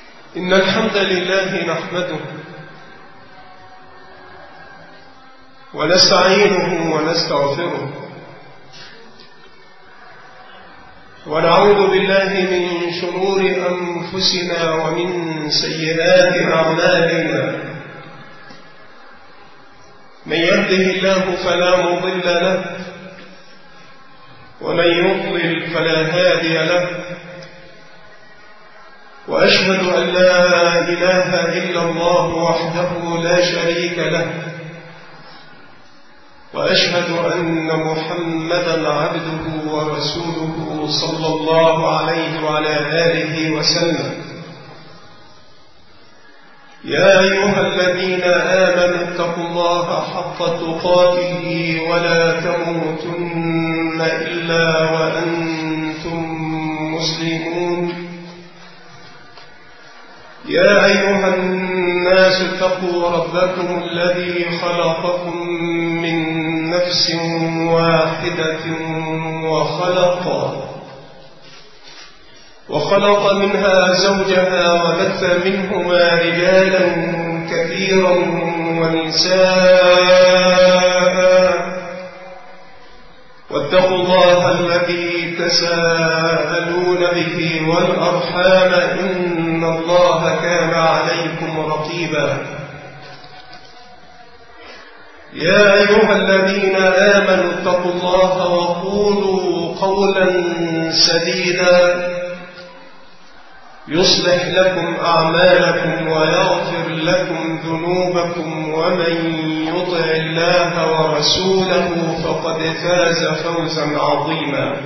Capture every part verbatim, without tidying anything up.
إن الحمد لله نحمده ونستعينه ونستغفره ونعوذ بالله من شرور أنفسنا ومن سيئات أعمالنا. من يهده الله فلا مضل له ومن يضلل فلا هادي له، وأشهد أن لا إله إلا الله وحده لا شريك له، وأشهد أن محمدا عبده ورسوله صلى الله عليه وعلى آله وسلم. يا أيها الذين آمنوا اتقوا الله حق تقاته ولا تموتن إلا وأنتم مسلمون. يا أيها الناس اتقوا ربكم الذي خلقكم من نفس واحدة وخلق وخلق منها زوجها وبث منهما رجالا كثيرا ونساء، واتقوا الله الذي تساءلون به والأرحام إن الله كان عليكم رقيبا. يا أيها الذين آمنوا اتقوا الله وقولوا قولا سديدا يصلح لكم أعمالكم ويغفر لكم ذنوبكم، ومن يطع الله ورسوله فقد فاز فوزا عظيما.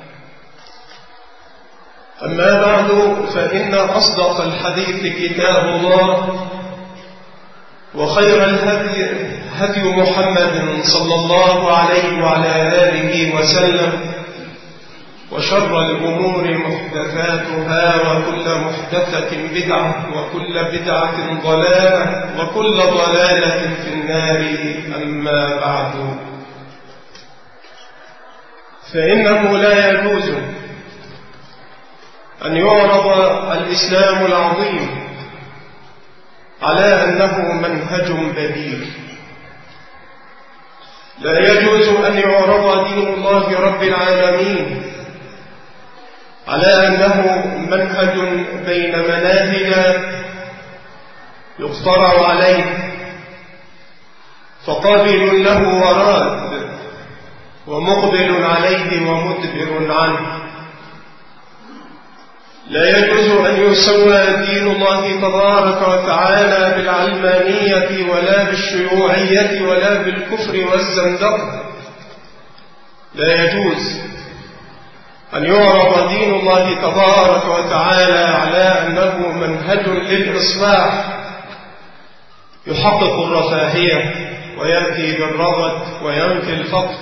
أما بعد، فإن أصدق الحديث كتاب الله، وخير الهدي هدي محمد صلى الله عليه وعلى آله وسلم، وشر الأمور محدثاتها، وكل محدثة بدعة، وكل بدعة ضلالة، وكل ضلالة في النار. أما بعد، فإنه لا يجوز أن يعرض الإسلام العظيم على أنه منهج بديل. لا يجوز أن يعرض دين الله رب العالمين على أنه منهج بين مناهج يقترع عليه، فقابل له وراد، ومقبل عليه ومدبر عنه. لا يجوز أن يسوى دين الله تبارك وتعالى بالعلمانية ولا بالشيوعية ولا بالكفر والزندقة. لا يجوز أن يعرض دين الله تبارك وتعالى على أنه منهج للإصلاح يحقق الرفاهية ويأتي بالرغد وينفي الفقر.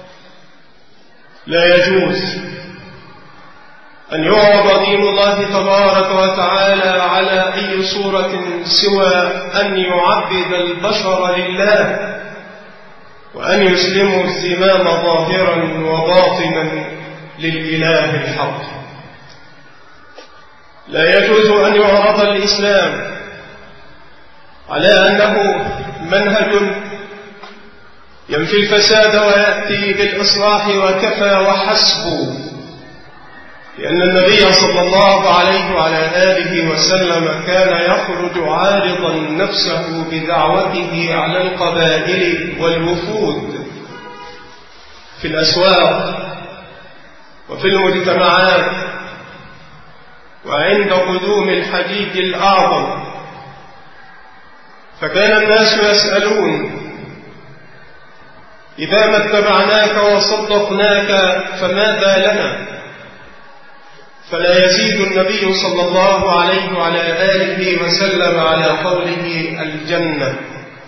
لا يجوز أن يعرض دين الله تبارك وتعالى على أي صورة سوى أن يعبد البشر لله، وأن يسلموا الزمام ظاهرا وباطنا للإله الحق. لا يجوز أن يعرض الإسلام على أنه منهج ينفي الفساد ويأتي بالإصلاح وكفى وحسب، لأن النبي صلى الله عليه وعلى آله وسلم كان يخرج عارضا نفسه بدعوته على القبائل والوفود في الأسواق وفي المجتمعات، وعند قدوم الحجيج الأعظم فكان الناس يسألون: إذا ما اتبعناك وصدقناك فماذا لنا؟ فلا يزيد النبي صلى الله عليه وعلى آله وسلم على قوله الجنة.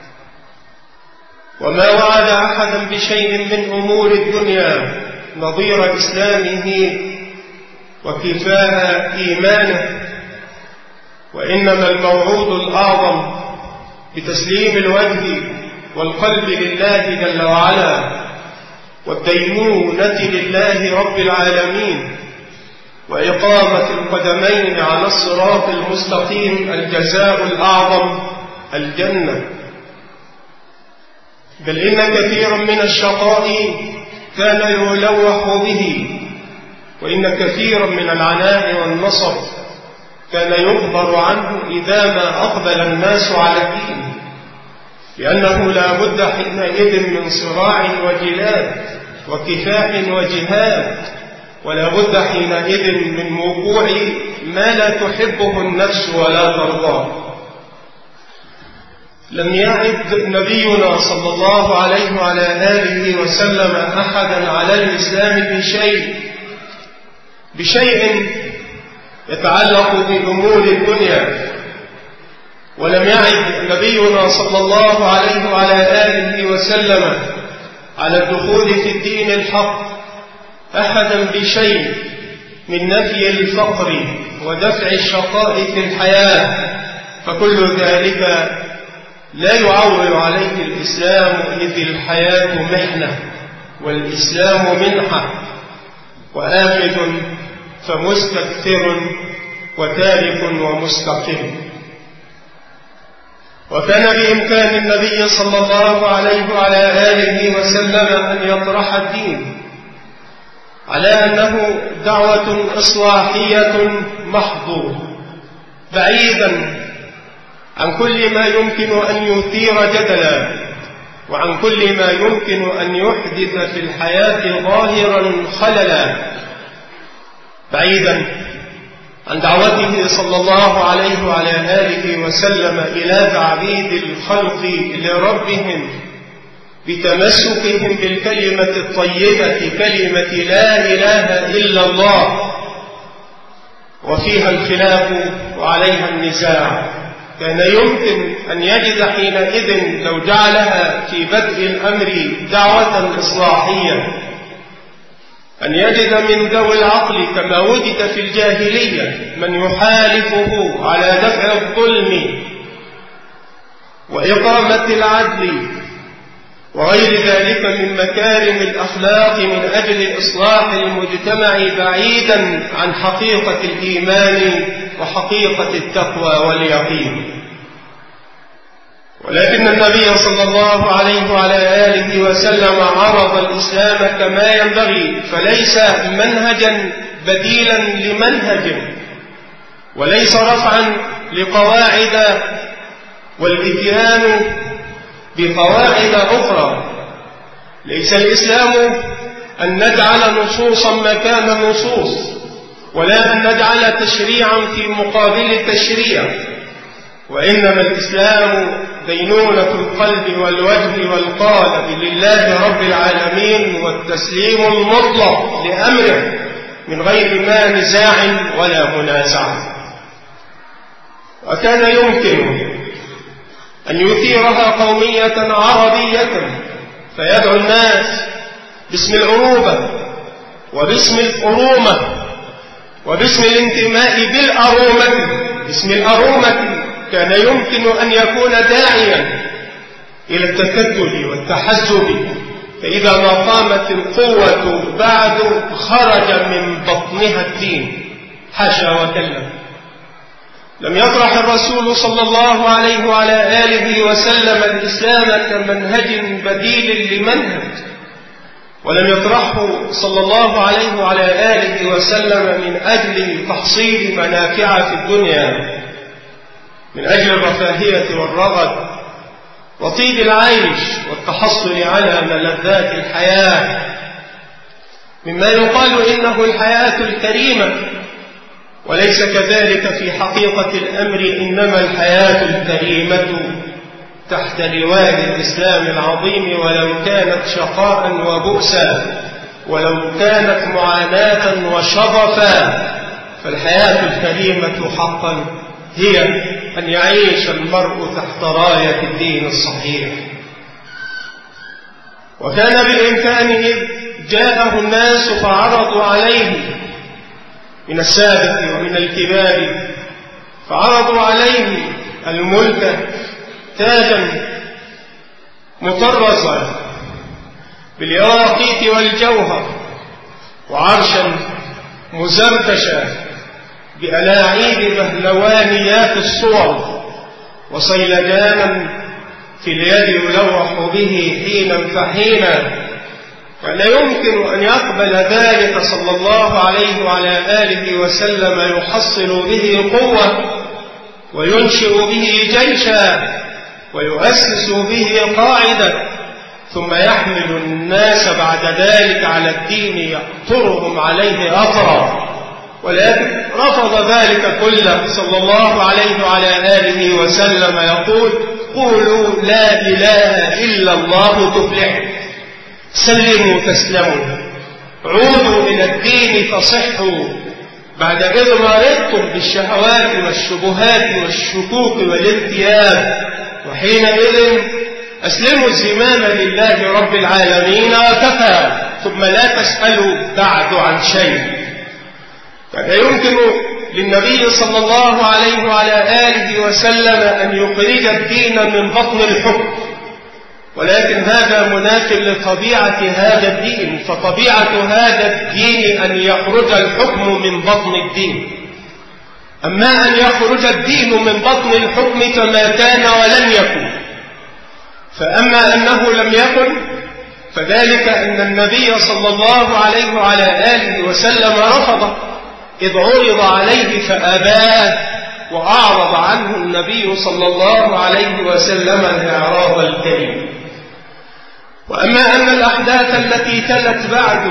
وما وعد أحدا بشيء من أمور الدنيا نظير إسلامه وكفاها إيمانه، وإنما الموعود الأعظم بتسليم الوجه والقلب لله جل وعلا والدينونة لله رب العالمين، وإقامة القدمين على الصراط المستقيم الجزاء الأعظم الجنة. بل إن كثيرا من الشقاء كان يلوح به، وإن كثيرا من العناء والنصب كان يخبر عنه إذا ما أقبل الناس على الدين، لأنه لا بد حينئذ من صراع وجلاد وكفاح وجهاد، ولا بد حينئذ من وقوع ما لا تحبه النفس ولا ترضاه. لم يعد نبينا صلى الله عليه وعلى آله وسلم أحدا على الإسلام بشيء بشيء يتعلق بأمور الدنيا، ولم يعد نبينا صلى الله عليه وعلى آله وسلم على الدخول في الدين الحق أحدا بشيء من نفي الفقر ودفع الشقاء في الحياة، فكل ذلك لا يعول عليه الإسلام، إذ الحياة محنة والإسلام منحة، وآخذ فمستكثر وتارك ومستقيم. وكان بإمكان النبي صلى الله عليه وعلى آله وسلم أن يطرح الدين على أنه دعوة إصلاحية محض، بعيدا عن كل ما يمكن أن يثير جدلا، وعن كل ما يمكن أن يحدث في الحياة ظاهرا خللا، بعيدا عن دعوته صلى الله عليه وعلى آله وسلم إلى تعبيد الخلق لربهم بتمسكهم بالكلمة الطيبة، كلمة لا إله إلا الله، وفيها الخلاف وعليها النزاع. كان يمكن أن يجد حينئذ لو جعلها في بدء الأمر دعوة إصلاحية أن يجد من ذوي العقل كما وجد في الجاهلية من يحالفه على دفع الظلم وإقامة العدل وغير ذلك من مكارم الأخلاق من أجل إصلاح المجتمع، بعيدا عن حقيقة الإيمان وحقيقة التقوى واليقين. ولكن النبي صلى الله عليه وعلى آله وسلم عرض الإسلام كما ينبغي، فليس منهجا بديلا لمنهج، وليس رفعا لقواعد والإتيان بقواعد أخرى. ليس الإسلام أن نجعل نصوصا مكان النصوص، ولا أن نجعل تشريعا في مقابل تشريع، وإنما الإسلام دينونة القلب والوجه والقالب لله رب العالمين، والتسليم المطلق لأمره من غير ما نزاع ولا منازع. وكان يمكن أن يثيرها قومية عربية فيدعو الناس باسم العروبة وباسم الأرومة وباسم الانتماء بالأرومة، باسم الأرومة كان يمكن أن يكون داعيا إلى التكتل والتحزب، فإذا ما قامت القوة بعد خرج من بطنها الدين، حاشا وكلا. لم يطرح الرسول صلى الله عليه وعلى آله وسلم الإسلام كمنهج بديل لمنهج، ولم يطرحه صلى الله عليه وعلى آله وسلم من أجل تحصيل منافع في الدنيا، من أجل الرفاهية والرغد وطيب العيش والتحصل على ملذات الحياة، مما يقال إنه الحياة الكريمة، وليس كذلك في حقيقة الأمر، إنما الحياة الكريمة تحت لواء الإسلام العظيم، ولو كانت شقاء وبؤسا، ولو كانت معاناة وشظفا، فالحياة الكريمة حقا هي أن يعيش المرء تحت راية الدين الصحيح. وكان بالإمكان إذ جاءه الناس فعرضوا عليه من السادة ومن الكبار، فعرضوا عليه الملك تاجا مطرزا بالياقوت والجوهر، وعرشا مزركشة بألاعيب بهلوانيات الصور، وصيلجانا في اليد يلوح به حينا فحينا. فلا يمكن أن يقبل ذلك صلى الله عليه وعلى آله وسلم يحصل به قوة وينشئ به جيشا ويؤسس به قاعدة، ثم يحمل الناس بعد ذلك على الدين يأطرهم عليه أطرا. ولكن رفض ذلك كله صلى الله عليه وعلى آله وسلم، يقول: قولوا لا إله إلا الله تفلحوا، سلموا تسلموا، عودوا إلى الدين تصحوا، بعد إذ مرضتم بالشهوات والشبهات والشكوك والارتياب، وحينئذ أسلموا الزمام لله رب العالمين وكفى، ثم لا تسألوا بعد عن شيء. فلا يمكن للنبي صلى الله عليه وعلى آله وسلم أن يخرج الدين من بطن الحكم، ولكن هذا مناف لطبيعة هذا الدين، فطبيعة هذا الدين أن يخرج الحكم من بطن الدين. أما أن يخرج الدين من بطن الحكم فما كان ولن يكن. فأما أنه لم يكن فذلك أن النبي صلى الله عليه وعلى آله وسلم رفض إذ عرض عليه فأباه، وأعرض عنه النبي صلى الله عليه وسلم الإعراض الكريم. وأما أن الأحداث التي تلت بعد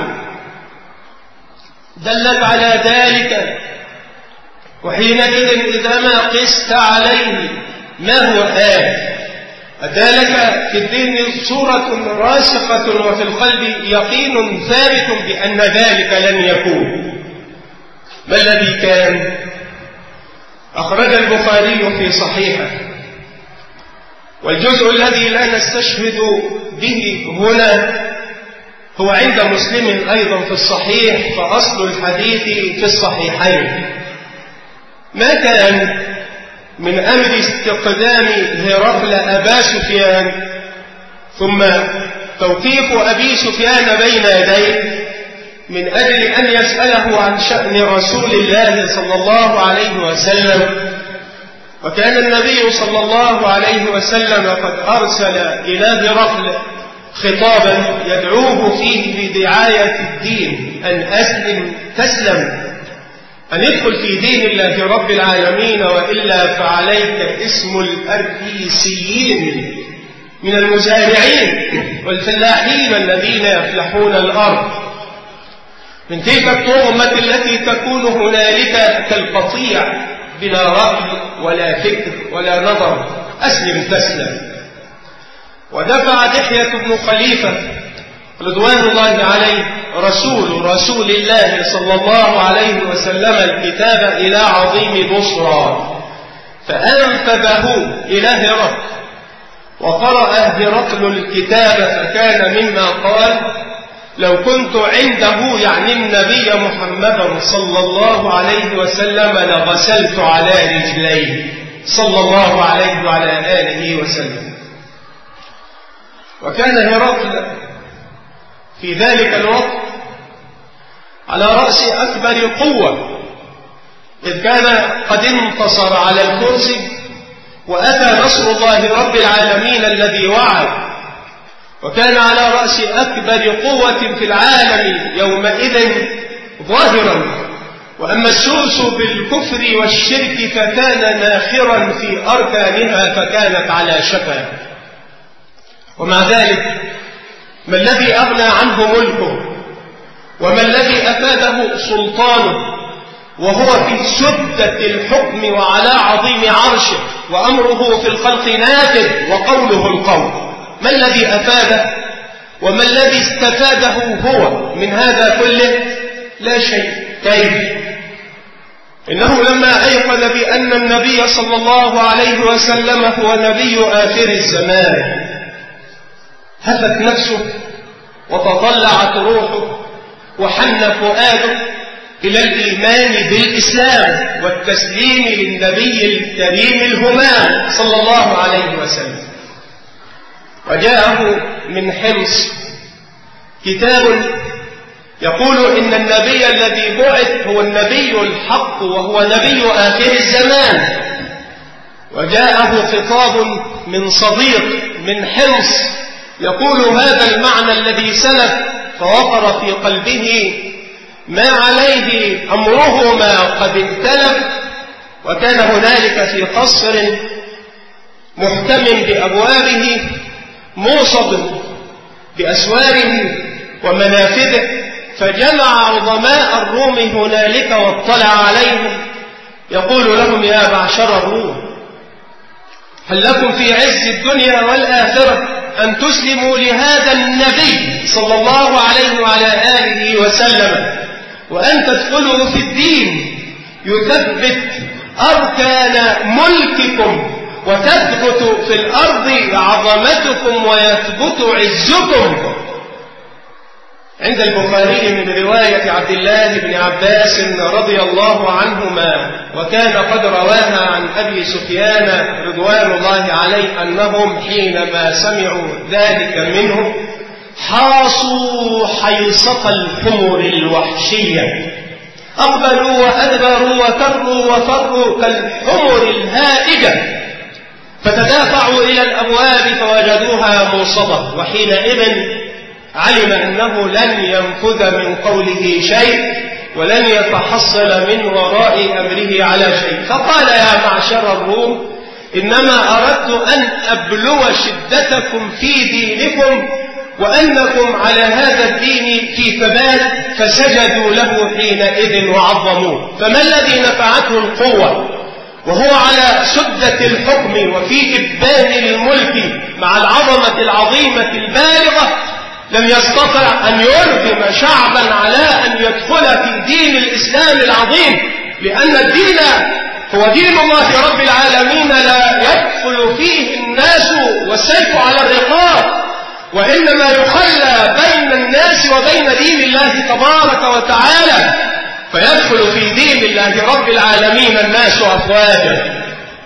دلت على ذلك، وحينئذ إذا ما قست عليه ما هو آت أدالك في الدين صورة راسخة وفي القلب يقين ثابت بأن ذلك لن يكون. ما الذي كان؟ أخرج البخاري في صحيحه، والجزء الذي لا نستشهد به هنا هو عند مسلم أيضا في الصحيح، فأصل الحديث في الصحيحين. ما كان من أمر استقدام هرقل أبا سفيان ثم توقيف أبي سفيان بين يديه من أجل أن يسأله عن شأن رسول الله صلى الله عليه وسلم. وكان النبي صلى الله عليه وسلم قد أرسل إلى هرقل خطابا يدعوه فيه بدعاية الدين، أن أسلم تسلم، أن ادخل في دين الله رب العالمين، وإلا فعليك اسم الأركيسيين من المزارعين والفلاحين الذين يفلحون الأرض، من تلك الطغمة التي تكون هنالك كالقطيع بلا رأي ولا فكر ولا نظر. أسلم تسلم. ودفع دحية بن خليفة رضوان الله عليه رسول رسول الله صلى الله عليه وسلم الكتاب إلى عظيم بصرى، فأنفذه إلى هرقل، وقرأ هرقل الكتاب فكان مما قال: لو كنت عنده، يعني النبي محمدا صلى الله عليه وسلم، لغسلت على رجليه صلى الله عليه وعلى آله وسلم. وكان هرقل في ذلك الوقت على رأس أكبر قوة، إذ كان قد انتصر على الكرسي وأتى نصر الله رب العالمين الذي وعد، وكان على رأس أكبر قوة في العالم يومئذ ظاهرا. وأما السوس بالكفر والشرك فكان ناخرا في أركانها، فكانت على شفا. ومع ذلك ما الذي أغنى عنه ملكه، وما الذي أفاده سلطانه، وهو في سدة الحكم وعلى عظيم عرشه، وأمره في الخلق نافذ وقوله القول. ما الذي أفاده وما الذي استفاده هو من هذا كله؟ لا شيء. كيف؟ إنه لما أيقن بأن النبي صلى الله عليه وسلم هو نبي آخر الزمان، هفت نفسه وتطلعت روحه وحن فؤاده إلى الإيمان بالإسلام والتسليم للنبي الكريم الهمام صلى الله عليه وسلم. وجاءه من حمص كتاب يقول إن النبي الذي بعث هو النبي الحق وهو نبي آخر الزمان، وجاءه خطاب من صديق من حمص يقول هذا المعنى الذي سلف فوقر في قلبه ما عليه أمرهما قد اختلف. وكان هنالك في قصر محكم بأبوابه موصد بأسواره ومنافذه، فجمع عظماء الروم هنالك واطلع عليهم يقول لهم يا معشر الروم، هل لكم في عز الدنيا والآخرة أن تسلموا لهذا النبي صلى الله عليه وعلى آله وسلم وأن تدخلوا في الدين يثبت أركان ملككم وتثبت في الأرض عظمتكم ويثبت عزكم؟ عند البخاري من رواية عبد الله بن عباس رضي الله عنهما، وكان قد رواها عن أبي سفيان رضوان الله عليه، أنهم حينما سمعوا ذلك منه حاصوا حيصة الحمر الوحشية، أقبلوا وأدبروا وكروا وفروا كالحمر الهائجة، فتدافعوا إلى الأبواب فوجدوها موصدة، وحينئذ علم أنه لن ينفذ من قوله شيء ولن يتحصل من وراء أمره على شيء، فقال يا معشر الروم إنما أردت أن أبلو شدتكم في دينكم وأنكم على هذا الدين في ثبات، فسجدوا له حينئذ وعظموه. فما الذي نفعته القوة وهو على سدة الحكم وفي إبان الملك مع العظمة العظيمة البالغة لم يستطع أن يرغم شعبا على أن يدخل في دين الإسلام العظيم، لأن الدين هو دين الله رب العالمين لا يدخل فيه الناس والسيف على الرقاب، وإنما يخلى بين الناس وبين دين الله تبارك وتعالى، فيدخل في دين الله رب العالمين الناس أفواجا.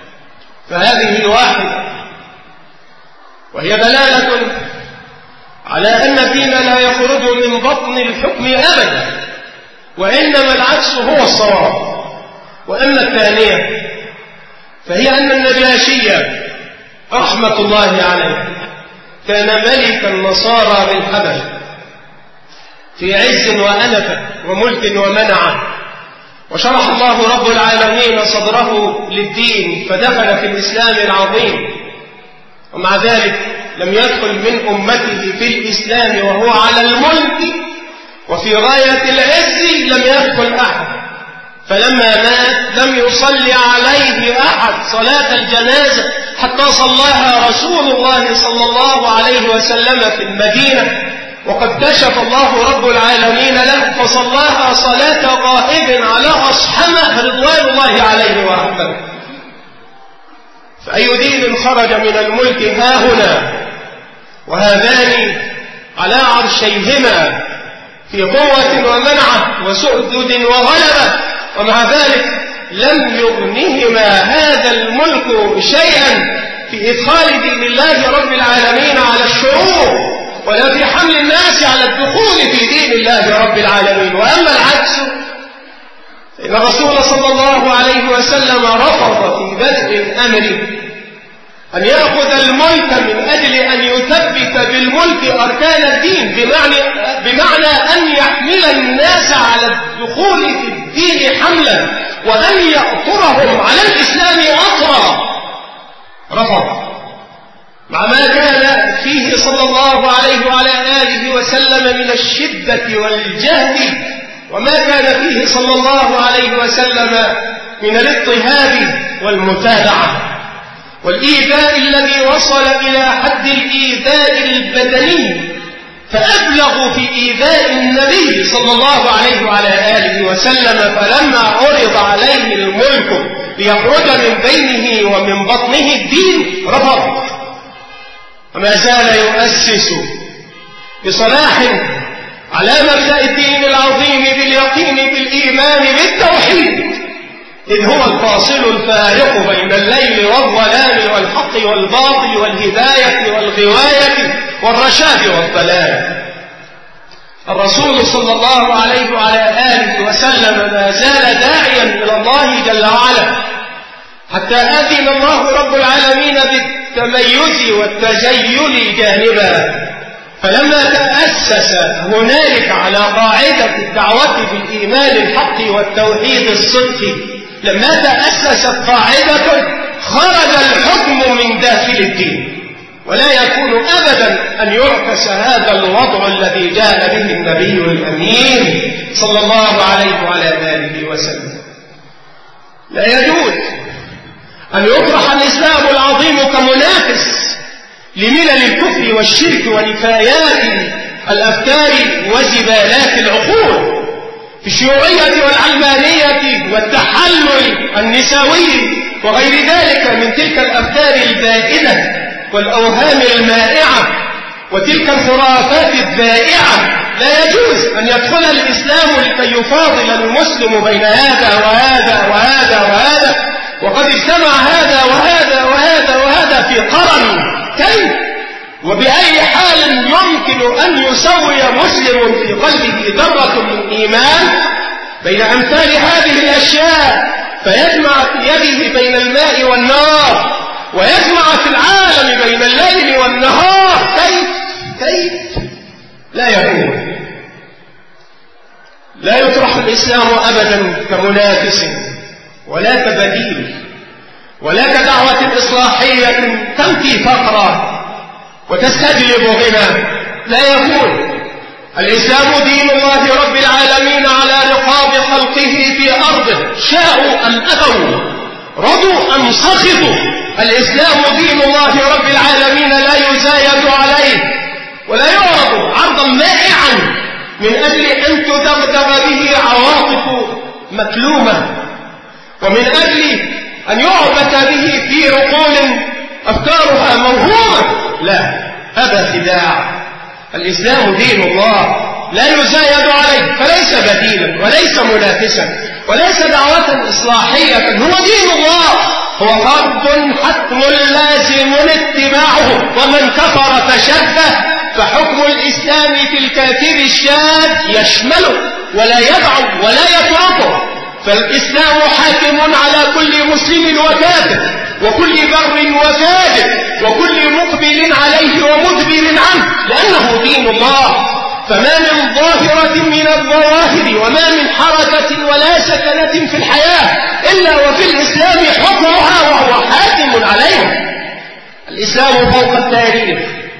فهذه واحدة، وهي دلالة على أن الدين لا يخرج من بطن الحكم أبدا، وإنما العكس هو الصواب. وأما الثانية فهي أن النجاشي رحمة الله عليه كان ملك النصارى بالحبش في عز وأنفة وملك ومنعة، وشرح الله رب العالمين صدره للدين فدخل في الإسلام العظيم، ومع ذلك لم يدخل من أمته في الإسلام وهو على الملك وفي غاية العز لم يدخل أحد، فلما مات لم يصلي عليه أحد صلاة الجنازة حتى صلاها رسول الله صلى الله عليه وسلم في المدينة، وقد كشف الله رب العالمين له فصلاها صلاة غائب على أصحمه رضوان الله عليه ورحمته. فأي دين خرج من الملك ها هنا وهذان على عرشيهما في قوة ومنعة وسؤدد وغلبة، ومع ذلك لم يغنهما هذا الملك شيئا في إدخال دين الله رب العالمين على الشعوب ولا في حمل الناس على الدخول في دين الله رب العالمين. وأما العكس فإن الرسول صلى الله عليه وسلم رفض في بدء الأمر أن يأخذ الملك من أجل أن يثبت بالملك أركان الدين، بمعنى, بمعنى أن يحمل الناس على الدخول في الدين حملا وأن يأطرهم على الإسلام أطرا. رفض مع ما كان فيه صلى الله عليه وعلى آله وسلم من الشدة والجهد، وما كان فيه صلى الله عليه وسلم من الاضطهاد والمتابعة والإيذاء الذي وصل إلى حد الإيذاء البدني، فأبلغوا في إيذاء النبي صلى الله عليه وعلى آله وسلم، فلما عرض عليه الملك ليخرج من بينه ومن بطنه الدين رفض، وما زال يؤسس بصلاح على مبدأ الدين العظيم باليقين بالإيمان بالتوحيد، إذ هو الفاصل الفارق بين الليل والظلام والحق والباطل والهداية والغواية والرشاد والضلال. الرسول صلى الله عليه وعلى آله وسلم ما زال داعيا إلى الله جل وعلا، حتى آذن الله رب العالمين بالتميز والتزين جانبا. فلما تأسس هنالك على قاعدة الدعوة بالإيمان الحق والتوحيد الصدق، لما تأسست قاعدة خرج الحكم من داخل الدين، ولا يكون أبدا أن يعكس هذا الوضع الذي جاء به النبي الأمين صلى الله عليه وعلى آله وسلم. لا يجوز أن يطرح الإسلام العظيم كمنافس لملل الكفر والشرك ونفايات الأفكار وزبالات العقول في الشيوعية والعلمانية والتحلل النسوي وغير ذلك من تلك الأفكار البائدة والأوهام المائعة وتلك الخرافات الذائعة. لا يجوز أن يدخل الإسلام لكي يفاضل المسلم بين هذا وهذا وهذا وهذا، وقد اجتمع هذا وهذا وهذا وهذا في قرن. كيف وبأي حال يمكن أن يسوي مسلم في قلبه ذرة من إيمان بين أمثال هذه الأشياء، فيجمع في يده بين الماء والنار، ويجمع في العالم بين الليل والنهار؟ كيف كيف لا يكون. لا يطرح الإسلام أبدا كمنافس ولا كبديل ولا كدعوة إصلاحية تنفي فقرا وتستجلب غنى. لا يكون. الإسلام دين الله رب العالمين على رقاب خلقه في أرضه، شاءوا أم أبوا، رضوا أم سخطوا. الإسلام دين الله رب العالمين لا يزايد عليه ولا يعرض عرضا مائعا من أجل أن تدغدغ به عواطف مكلومة، ومن أجل أن يعبث به في عقول أفكارها موهومة. لا، هذا خداع. الإسلام دين الله لا يزايد عليه، فليس بديلا وليس منافسا وليس دعوة إصلاحية، هو دين الله، هو فرض حتم لازم اتباعه. ومن كفر فشده، فحكم الإسلام في الكافر الشاذ يشمله ولا يدعو ولا يتركه. فالإسلام حاكم على كل مسلم وكافر وكل بر وفاجر وكل مقبل عليه ومدبر عنه، لأنه دين الله. فما من ظاهرة من الظواهر وما من حركة ولا سكنة في الحياة إلا وفي الإسلام حكمها وهو حاكم عليها. الإسلام فوق التاريخ،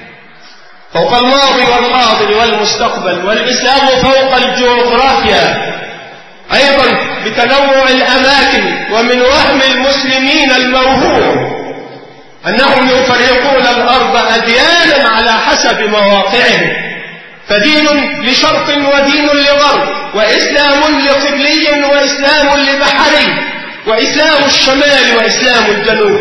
فوق الماضي والحاضر والمستقبل، والإسلام فوق الجغرافيا أيضا بتنوع الأماكن. ومن وهم المسلمين الموهوم أنهم يفرقون الأرض أديانا على حسب مواقعهم، فدين لشرق ودين لغرب، وإسلام لقبلي وإسلام لبحري، وإسلام الشمال وإسلام الجنوب.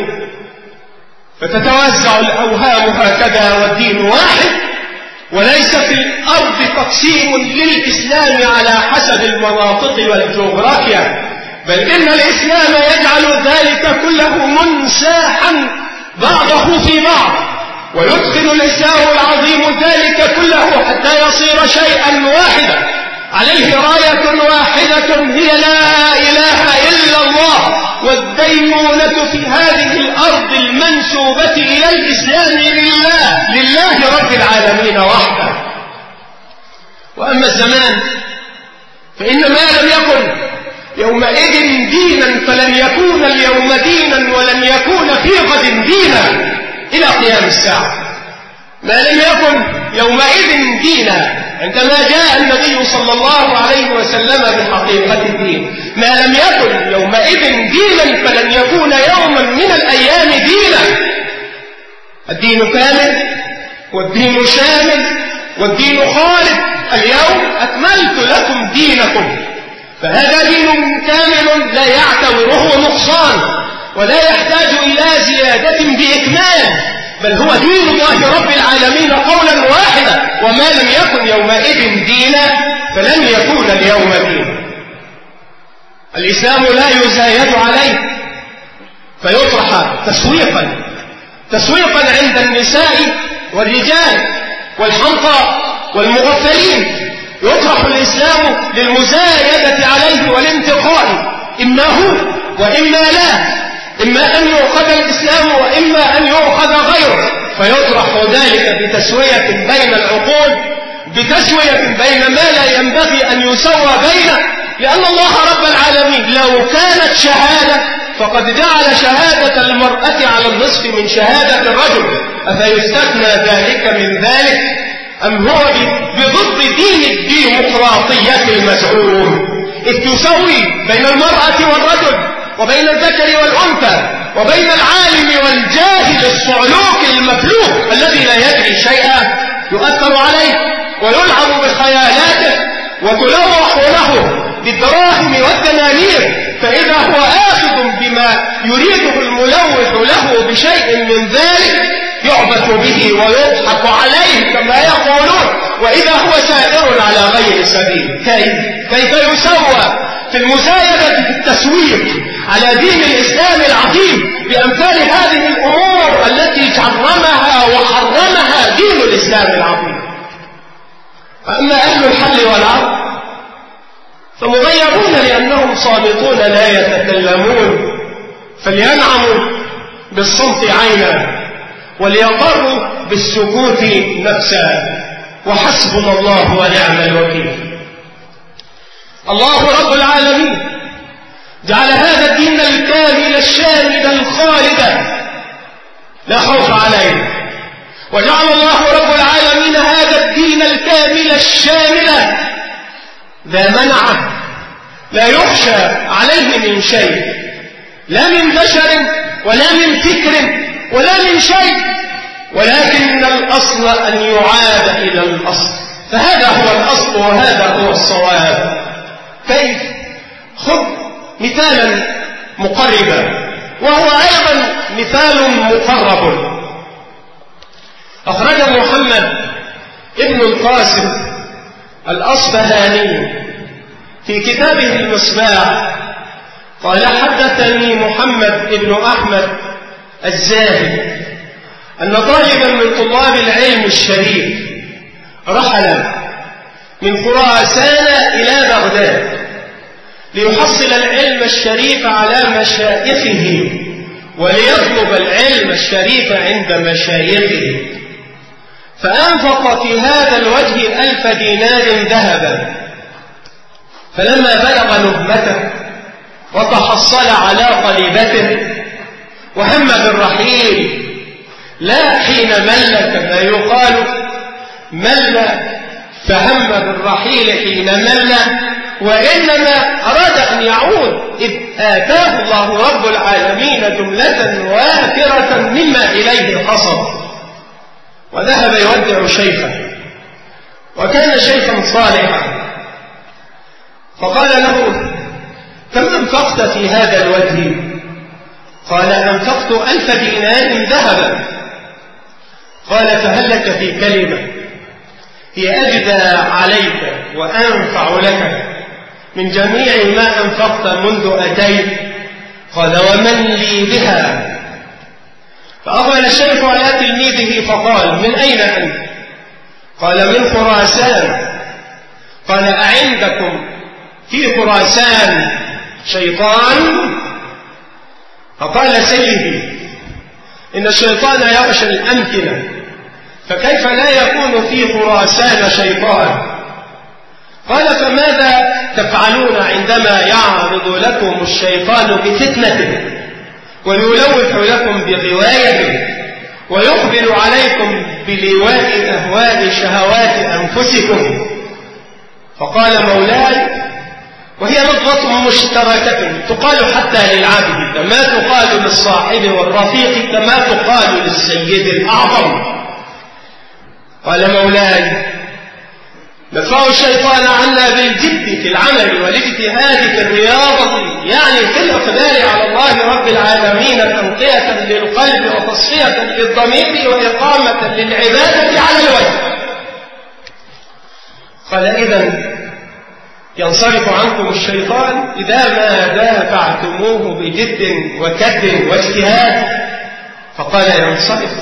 فتتوزع الأوهام هكذا والدين واحد، وليس في الأرض تقسيم للإسلام على حسب المناطق والجغرافيا، بل إن الإسلام يجعل ذلك كله منساحا بعضه في بعض، ويدخل الإسلام العظيم ذلك كله حتى يصير شيئا واحدا عليه راية واحدة هي لا إله إلا الله، والدينونة في هذه الأرض المنسوبة إلى الإسلام لله لله رب العالمين وحده. وأما الزمان فإن ما لم يكن يومئذ دينا فلن يكون اليوم دينا، ولن يكون في غد دينا إلى قيام الساعة. ما لم يكن يومئذ دينا عندما جاء النبي صلى الله عليه وسلم بحقيقة الدين، ما لم يكن يومئذ دينا فلن يكون يوما من الأيام دينا. الدين كامل والدين شامل والدين خالد. اليوم أكملت لكم دينكم، فهذا دين كامل لا يعتبره نقصان ولا يحتاج إلى زيادة بإكمال، بل هو دين الله رب العالمين قولا واحدا. وما لم يكن يومئذ دينا فلن يكون اليوم دينا. الإسلام لا يزايد عليه، فيطرح تسويقا تسويقا عند النساء والرجال والحمقى والمغفلين، للمزايدة عليه والانتقاء، إما هو وإما لا، إما أن يؤخذ الإسلام وإما أن يؤخذ غيره، فيطرح ذلك بتسوية بين العقول، بتسوية بين ما لا ينبغي أن يسوى بينه، لأن الله رب العالمين لو كانت شهادة فقد جعل شهادة المرأة على النصف من شهادة الرجل، أفيستثنى ذلك من ذلك أم هو بضد دين الديمقراطية المزعوم، إذ تسوي بين المرأة والرجل وبين الذكر والأنثى وبين العالم والجاهل الصعلوك المفلوك الذي لا يدري شيئا يؤثر عليه ويلعب بخيالاته وتلوح له بالدراهم والدنانير، فإذا هو آخذ بما يريده الملوح له بشيء من ذلك يعبث به ويضحك عليه كما يقولون، وإذا هو سائر على غير سبيل. كيف كيف يسوى في المزايدة في التسويق على دين الإسلام العظيم بأمثال هذه الأمور التي حرمها وحرمها دين الإسلام العظيم؟ أما أهل الحل والعقد فمغيرون لأنهم صامتون لا يتكلمون، فلينعموا بالصمت عينا وليقروا بالسكوت نفسا، وحسبنا الله ونعم الوكيل. الله رب العالمين جعل هذا الدين الكامل الشامل الخالد لا خوف عليه، وجعل الله رب العالمين هذا الدين الكامل الشامل ذا منعه لا يخشى عليه من شيء، لا من بشر ولا من فكر ولا من شيء، ولكن الأصل أن يعاد إلى الأصل، فهذا هو الأصل وهذا هو الصواب. كيف؟ خذ مثالا مقربا وهو أيضا مثال مقرب. أخرج محمد ابن القاسم الأصبهاني في كتابه المصباح قال: حدثني محمد ابن أحمد الزاهد أن طالبا من طلاب العلم الشريف رحل من خراسان إلى بغداد ليحصل العلم الشريف على مشايخه وليطلب العلم الشريف عند مشايخه، فأنفق في هذا الوجه ألف دينار ذهبا، فلما بلغ نهمته وتحصل على طلبته وهم بالرحيل، لا حين مل كما يقال مل فهم بالرحيل حين مل، وإنما أراد أن يعود إذ آتاه الله رب العالمين جملة وافرة مما إليه قصد، وذهب يودع شيخا، وكان شيخا صالحا، فقال له: كم أنفقت في هذا الوجه؟ قال: أنفقت ألف دينار ذهبا. قال: فهل لك في كلمة هي أجدى عليك وأنفع لك من جميع ما أنفقت منذ أتيت؟ قال: ومن لي بها؟ فأقبل الشيخ على تلميذه فقال: من أين أنت؟ قال: من خراسان. قال: أعندكم في خراسان شيطان؟ فقال: سيدي، إن الشيطان يغشى الأمكنة، فكيف لا يكون في خراسان شيطان؟ قال: فماذا تفعلون عندما يعرض لكم الشيطان بفتنته ويلوح لكم بغوايته ويقبل عليكم بلواء أهواء شهوات أنفسكم؟ فقال: مولاي، وهي نقطة مشتركة تقال حتى للعبد كما تقال للصاحب والرفيق كما تقال للسيد الأعظم. قال: مولاي، ندفع الشيطان عنا بالجد في العمل والاجتهاد في الرياضة، يعني في الإقبال على الله رب العالمين تنقية للقلب وتصفية للضمير وإقامة للعبادة على الوجه. قال: إذن ينصرف عنكم الشيطان إذا ما دافعتموه بجد وكد واجتهاد؟ فقال: ينصرف.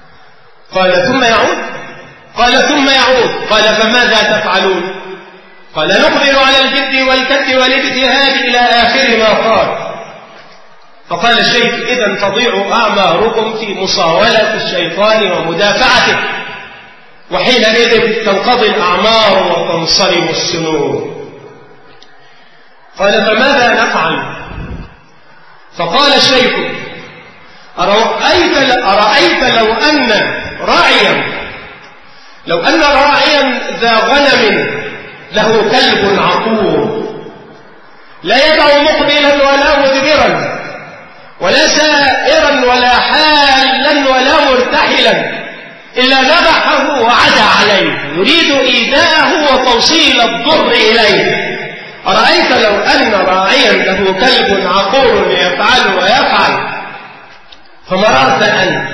قال: ثم يعود؟ قال: ثم يعود. قال: فماذا تفعلون؟ قال نقبل على الجد والكد والاجتهاد إلى آخر ما قال. فقال الشيخ إذن تضيع أعماركم في مصاولة الشيطان ومدافعته، وحينئذ تنقضي الأعمار وتنصرم السنون. قال فماذا نفعل؟ فقال الشيخ أرأيت, أرأيت لو أن راعيا لو أن راعيا ذا غنم له كلب عقور لا يدع مقبلا ولا مدبرا ولا سائرا ولا حالا ولا مرتحلا إلا نبحه وعدى عليه يريد إيذاءه وتوصيل الضر إليه. أرأيت لو أن راعيا له كلب عقور يفعل ويفعل فمررت أنت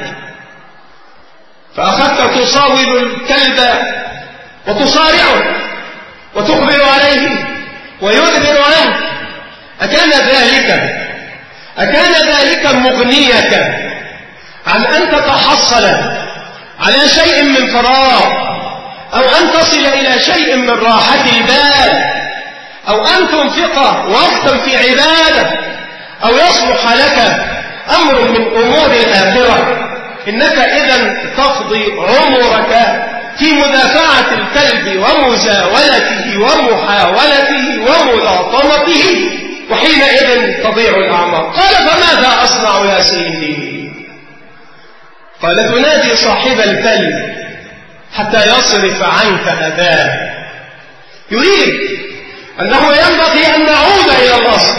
فأخذت تصاول الكلب وتصارعه وتقبل عليه ويدبر عنه، أكان ذلك أكان ذلك مغنيك عن أن تتحصل على شيء من فراغ أو أن تصل إلى شيء من راحة البال أو أن تنفق وقتا في عبادة أو يصلح لك أمر من أمور الآخرة؟ إنك إذن تقضي عمرك في مدافعة الكلب ومزاولته ومحاولته وملاطمته، وحينئذ تضيع الأعمار. قال فماذا أصنع يا سيدي؟ قال تنادي صاحب الكلب حتى يصرف عنك أذاه. يريد أنه ينبغي أن نعود إلى الأصل،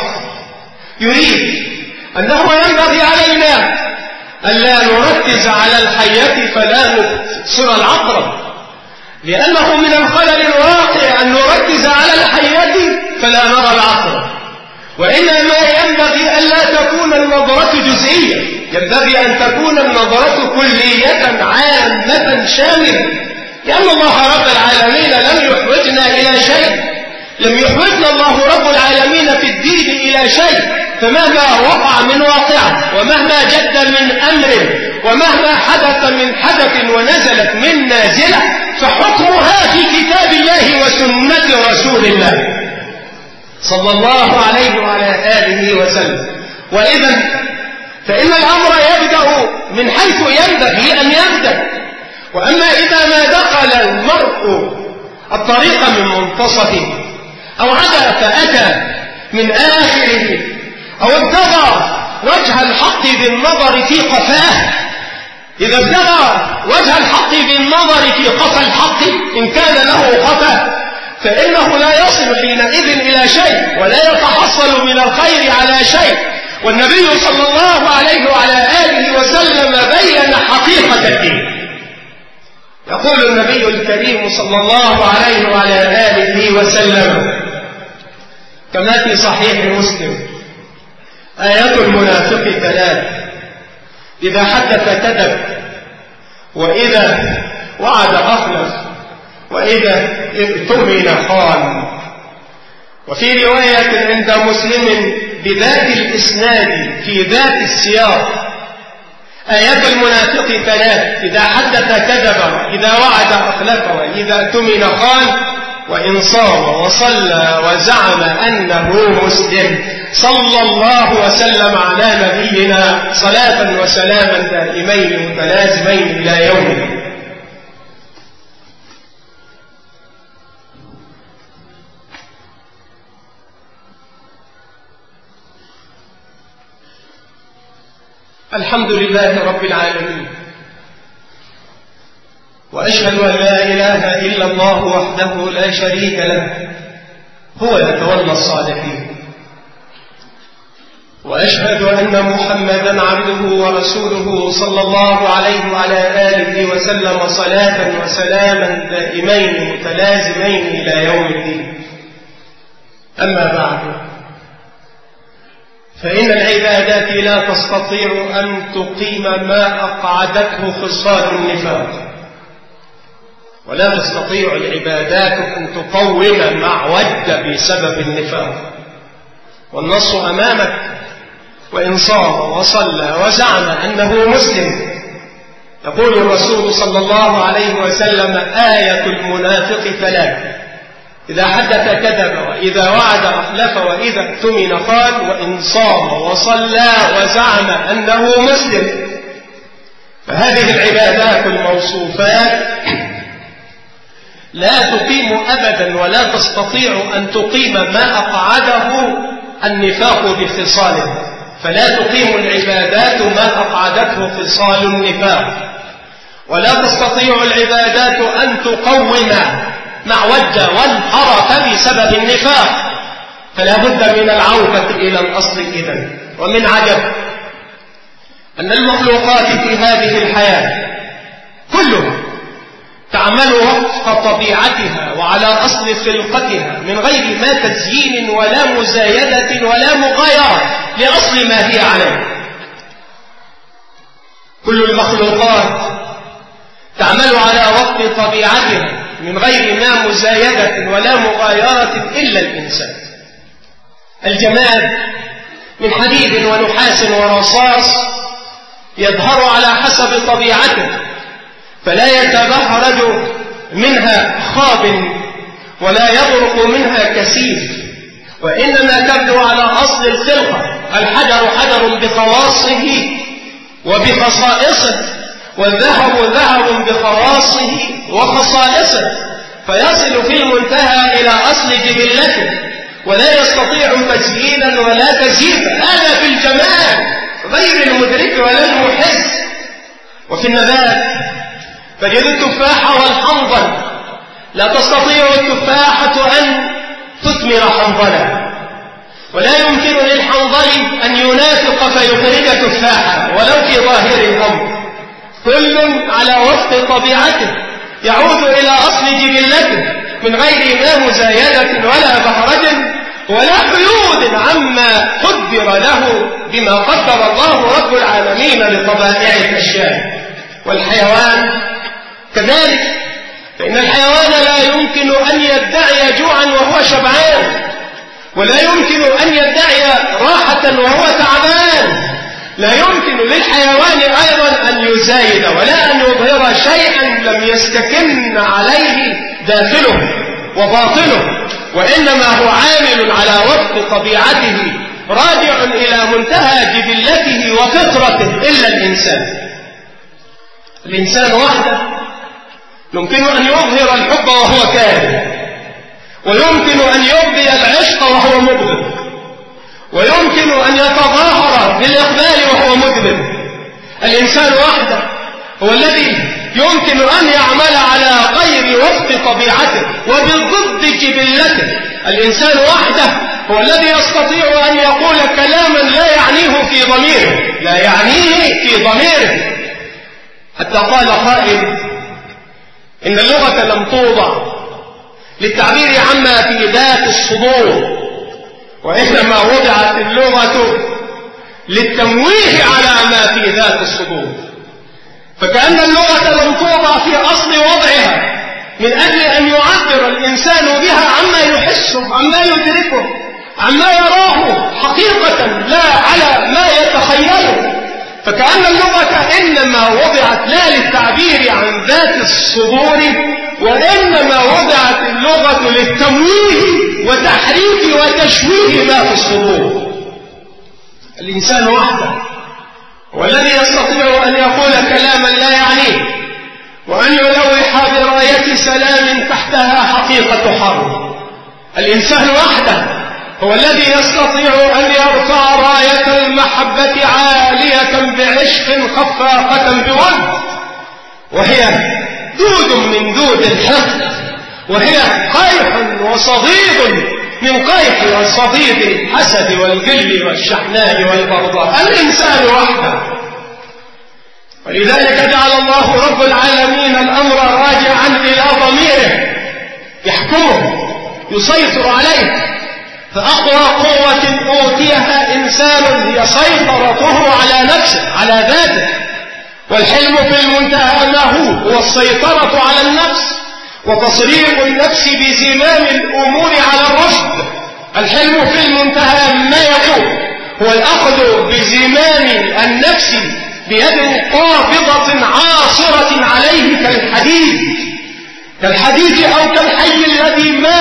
يريد أنه ينبغي علينا ألا نركز على الحية فلا نكسر العقرب، لأنه من الخلل الواقع أن نركز على الحية فلا نرى العقرب، وإنما ينبغي ألا تكون النظرة جزئية، ينبغي أن تكون النظرة كلية عامة شاملة، لأن الله رب العالمين لم يحوجنا إلى شيء، لم يحوجنا الله رب العالمين في الدين إلى شيء، فمهما وقع من واقع ومهما جد من أمر ومهما حدث من حدث ونزلت من نازلة فحكمها في كتاب الله وسنة رسول الله صلى الله عليه وعلى آله وسلم. وإذا فإن الأمر يبدأ من حيث ينبغي أن يبدأ، وأما إذا ما دخل المرء الطريق من منتصفه أو عدا فأتى من آخره أو ابتغى وجه الحق بالنظر في قفاه، إذا ابتغى وجه الحق بالنظر في قفا الحق إن كان له قفا فإنه لا يصل حينئذ إلى شيء ولا يتحصل من الخير على شيء. والنبي صلى الله عليه وعلى آله وسلم بين حقيقة الدين. يقول النبي الكريم صلى الله عليه وعلى آله وسلم كما في صحيح مسلم: آيات المنافق ثلاث: إذا حدث كذب، وإذا وعد أخلف، وإذا اؤتمن خان. وفي رواية عند مسلم بذات الإسناد في ذات السياق: آيات المنافق ثلاث: إذا حدث كذب، إذا وعد أخلف، وإذا اؤتمن خان، وإن صام وصلى وزعم أنه مسلم. صلى الله وسلم على نبينا صلاة وسلاما دائمين متلازمين إلى يوم الدين. الحمد لله رب العالمين، وأشهد أن لا إله إلا الله وحده لا شريك له، هو يتولى الصالحين. وأشهد أن محمدا عبده ورسوله صلى الله عليه وعلى آله وسلم صلاة وسلاما دائمين متلازمين إلى يوم الدين. أما بعد، فإن العبادات لا تستطيع أن تقيم ما أقعدته خصال النفاق، ولا تستطيع العبادات أن تقوم ما اعوج بسبب النفاق. والنص أمامك: وإن صام وصلى وزعم أنه مسلم. يقول الرسول صلى الله عليه وسلم: آية المنافق ثلاث: إذا حدث كذب، وإذا وعد أخلف، وإذا اؤتمن خان، وإن صام وصلى وزعم أنه مسلم. فهذه العبادات الموصوفات لا تقيم أبدا ولا تستطيع أن تقيم ما أقعده النفاق بخصاله، فلا تقيم العبادات ما أقعدته خصال النفاق، ولا تستطيع العبادات أن تقوم ما وج وانحرف بسبب النفاق، فلا بد من العودة إلى الأصل إذن. ومن عجب أن المخلوقات في هذه الحياة كلها تعمل وفق طبيعتها وعلى أصل خلقتها من غير ما تزيين ولا مزايدة ولا مغايرة لأصل ما هي عليه. كل المخلوقات تعمل على وفق طبيعتها من غير ما مزايدة ولا مغايرة إلا الإنسان. الجماد من حديد ونحاس ورصاص يظهر على حسب طبيعته، فلا يتبهرج منها خاب ولا يبرق منها كسيف، وإنما تبدو على أصل الخلقة. الحجر حجر بخواصه وبخصائصه، والذهب ذهب بخواصه وخصائصه، فيصل في المنتهى إلى أصل جبلته ولا يستطيع تزيينا ولا تزييفا. هذا في الجمال غير المدرك ولا المحس. وفي النبات تجد التفاح والحنظل، لا تستطيع التفاحة أن تثمر حنظلا، ولا يمكن للحنظل أن ينافق فيخرج تفاحا ولو في ظاهر الأمر. كل على وفق طبيعته يعود إلى أصل جبلته من غير ما مزايدة ولا بهرج ولا قيود عما قدر له بما قدر الله رب العالمين لطبائع الأشياء. والحيوان كذلك، فإن الحيوان لا يمكن أن يدعي جوعا وهو شبعان، ولا يمكن أن يدعي راحة وهو تعبان. لا يمكن للحيوان أيضا أن يزايد ولا أن يظهر شيئا لم يستكن عليه داخله وباطنه، وإنما هو عامل على وفق طبيعته راجع إلى منتهى جبلته وفطرته. إلا الإنسان، الإنسان وحده يمكن أن يظهر الحب وهو كاره، ويمكن أن يبدي العشق وهو مبغض، ويمكن أن يتظاهر بالإقبال وهو مذنب. الإنسان وحده هو الذي يمكن أن يعمل على غير وفق طبيعته وبضد جبلته. الإنسان وحده هو الذي يستطيع أن يقول كلاما لا يعنيه في ضميره، لا يعنيه في ضميره. حتى قال قائل إن اللغة لم توضع للتعبير عما في ذات الصدور، وإنما وضعت اللغة للتمويه على ما في ذات الصدور. فكأن اللغة لم توضع في أصل وضعها من أجل أن يعبر الإنسان بها عما يحسه، عما يدركه، عما يراه حقيقة لا على ما يتخيله. فكأن اللغة إنما وضعت لا للتعبير عن ذات الصدور، وإنما وضعت اللغة للتمويه وتحريف وتشويه ما في الصدور. الإنسان وحده هو الذي يستطيع أن يقول كلاما لا يعنيه، وأن يلوح براية سلام تحتها حقيقة حرب. الإنسان وحده هو الذي يستطيع أن يرفع راية المحبة عالية بعشق خفاقة بود، وهي دود من دود الحقد، وهي قيح وصديد من قيح وصديد الحسد والغل والشحناء والبغضاء. الإنسان وحده. ولذلك جعل الله رب العالمين الأمر راجعا إلى ضميره يحكمه يسيطر عليه. فأقوى قوة أوتيها إنسان هي سيطرته على نفسه، على ذاته. والحلم في المنتهى ما هو هو السيطرة على النفس وتصريف النفس بزمام الأمور على الرشد. الحلم في المنتهى ما يكون هو الأخذ بزمام النفس بيد قابضة عاصرة عليه كالحديد كالحديد أو كالحي الذي ماتت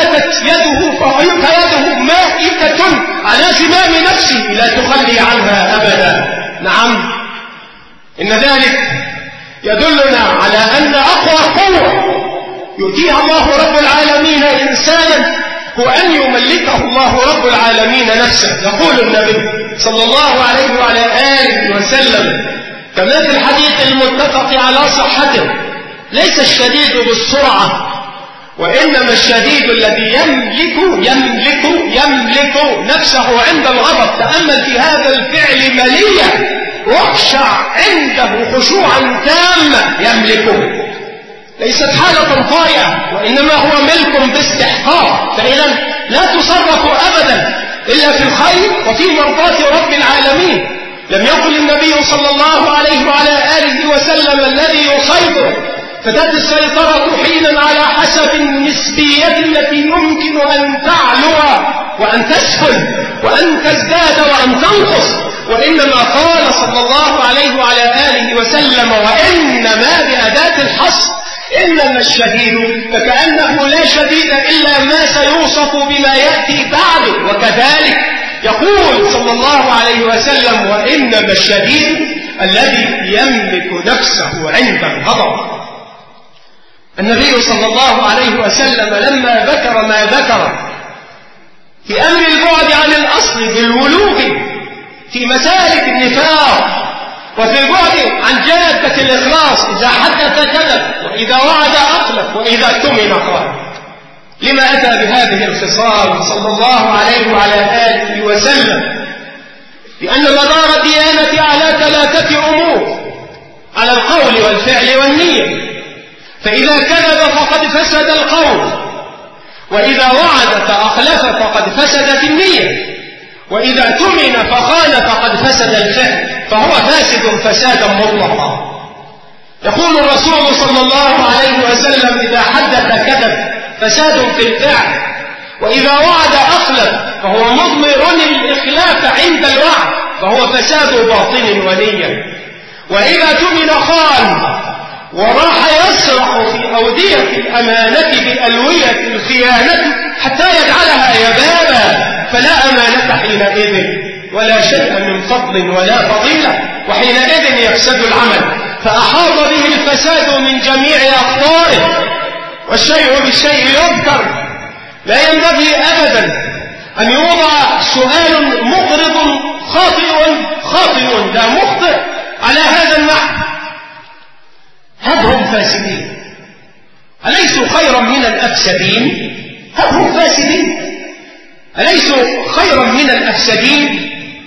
يده فيده مائكة على زمام نفسه لا تخلي عنها أبدا. نعم، إن ذلك يدلنا على أن أقوى قوة يؤتيها الله رب العالمين إنسانا هو أن يملكه الله رب العالمين نفسه. يقول النبي صلى الله عليه وعلى آله وسلم كما في الحديث المتفق على صحته: ليس الشديد بالسرعة وإنما الشديد الذي يملك يملك يملك نفسه عند الغضب. تأمل في هذا الفعل مليا واخشع عنده خشوعا تاما. يملكه ليست حالة طارئة وإنما هو ملك باستحقاق. فإذا لا تصرف أبدا إلا في الخير وفي مرضاة رب العالمين. لم يقل النبي صلى الله عليه وعلى آله وسلم: الذي يسيطر فتأتي السيطرة حينا على حسب النسبية التي يمكن أن تعلو وأن تسفل وأن تزداد وأن تنقص. وإنما قال صلى الله عليه وعلى آله وسلم: وإنما بأداة الحصر، إنما الشديد، فكأنه لا شديد إلا ما سيوصف بما يأتي بعده. وكذلك يقول صلى الله عليه وسلم: وإنما الشديد الذي يملك نفسه عند الغضب. النبي صلى الله عليه وسلم لما ذكر ما ذكر في أمر البعد عن الأصل بالولوغ في مسالك النفاق وفي البعد عن جادة الإخلاص، إذا حدث كذب وإذا وعد أخلف وإذا اؤتمن خان. لما أتى بهذه الخصال صلى الله عليه وعلى آله وسلم؟ لأن مدار الديانة على ثلاثة أمور: على القول والفعل والنية. فإذا كذب فقد فسد القول، وإذا وعد فأخلف فقد فسدت النية، وإذا اؤتمن فخان فقد فسد الفعل، فهو فاسد فسادا مطلقا. يقول الرسول صلى الله عليه وسلم: إذا حدث كذب، فساد في الفعل، وإذا وعد أخلف، فهو مضمر الإخلاف عند الوعد، فهو فساد باطن ونية، وإذا اؤتمن خان وراح يسرح في أودية الأمانة بألوية الخيانة حتى يجعلها يبابا، فلا أمانة حينئذ ولا شيء من فضل ولا فضيلة، وحينئذ يفسد العمل، فأحاط به الفساد من جميع أقطاره. والشيء بالشيء يذكر. لا ينبغي أبدا أن يوضع سؤال مغرض خاطئ خاطئ لا مخطئ على هذا النحو: هل هم فاسدين؟ أليسوا خيرا من الأفسدين؟ هل هم فاسدين؟ أليسوا خيرا من الأفسدين؟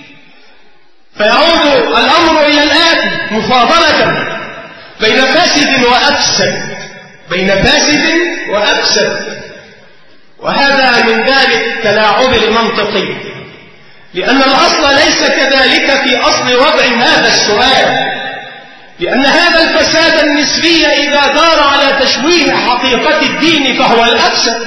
فيعود الأمر إلى الآتي: مفاضلة بين فاسد وأفسد، بين فاسد وأفسد. وهذا من باب التلاعب المنطقي، لأن الأصل ليس كذلك في أصل وضع هذا السؤال، لأن هذا الفساد النسبي إذا دار على تشويه حقيقة الدين فهو الأفسد،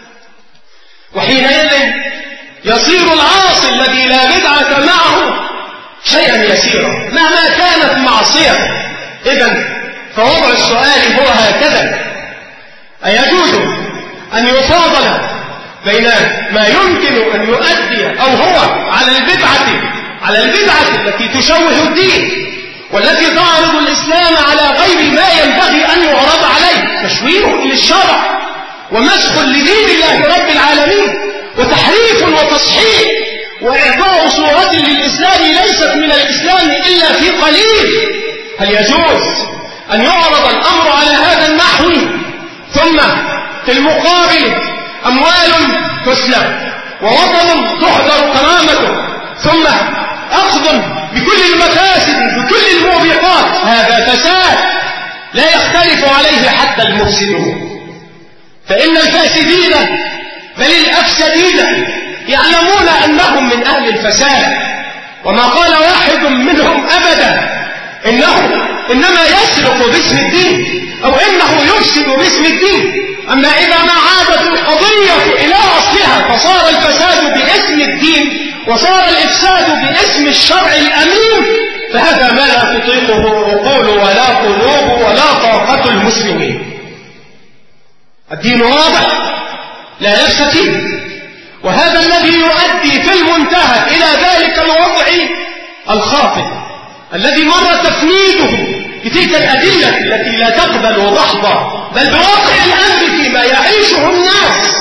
وحينئذ يصير العاصي الذي لا بدعة معه شيئا يسيرا مهما كانت معصية. إذن فوضع السؤال هو هكذا: أيجوز أن يفاضل بين ما يمكن أن يؤدي أو هو على البدعة على البدعة التي تشوه الدين والتي تعرض الإسلام على غير ما ينبغي أن يعرض عليه، تشويه للشرع ومسخ لدين الله رب العالمين وتحريف وتصحيح وإعطاء صورة للإسلام ليست من الإسلام إلا في قليل؟ هل يجوز أن يعرض الأمر على هذا النحو ثم في المقابل أموال تسلب ووطن تهدر كرامته ثم أخذ بكل المفاسد بكل الموبقات؟ هذا فساد لا يختلف عليه حتى المفسدون. فإن الفاسدين بل الأفسدين يعلمون أنهم من أهل الفساد، وما قال واحد منهم أبدا إنه إنما يسرق باسم الدين أو إنه يفسد باسم الدين. أما إذا ما عادت القضية إلى أصلها فصار الفساد باسم الدين وصار الإفساد باسم الشرع الأمين، فهذا ما لا تطيقه عقول ولا قلوب ولا طاقة المسلمين. الدين واضح لا يستتيب. وهذا الذي يؤدي في المنتهى إلى ذلك الوضع الخاطئ الذي مر تفنيده بتلك الأدلة التي لا تقبل لحظة بل بواقع الأمر فيما يعيشه الناس،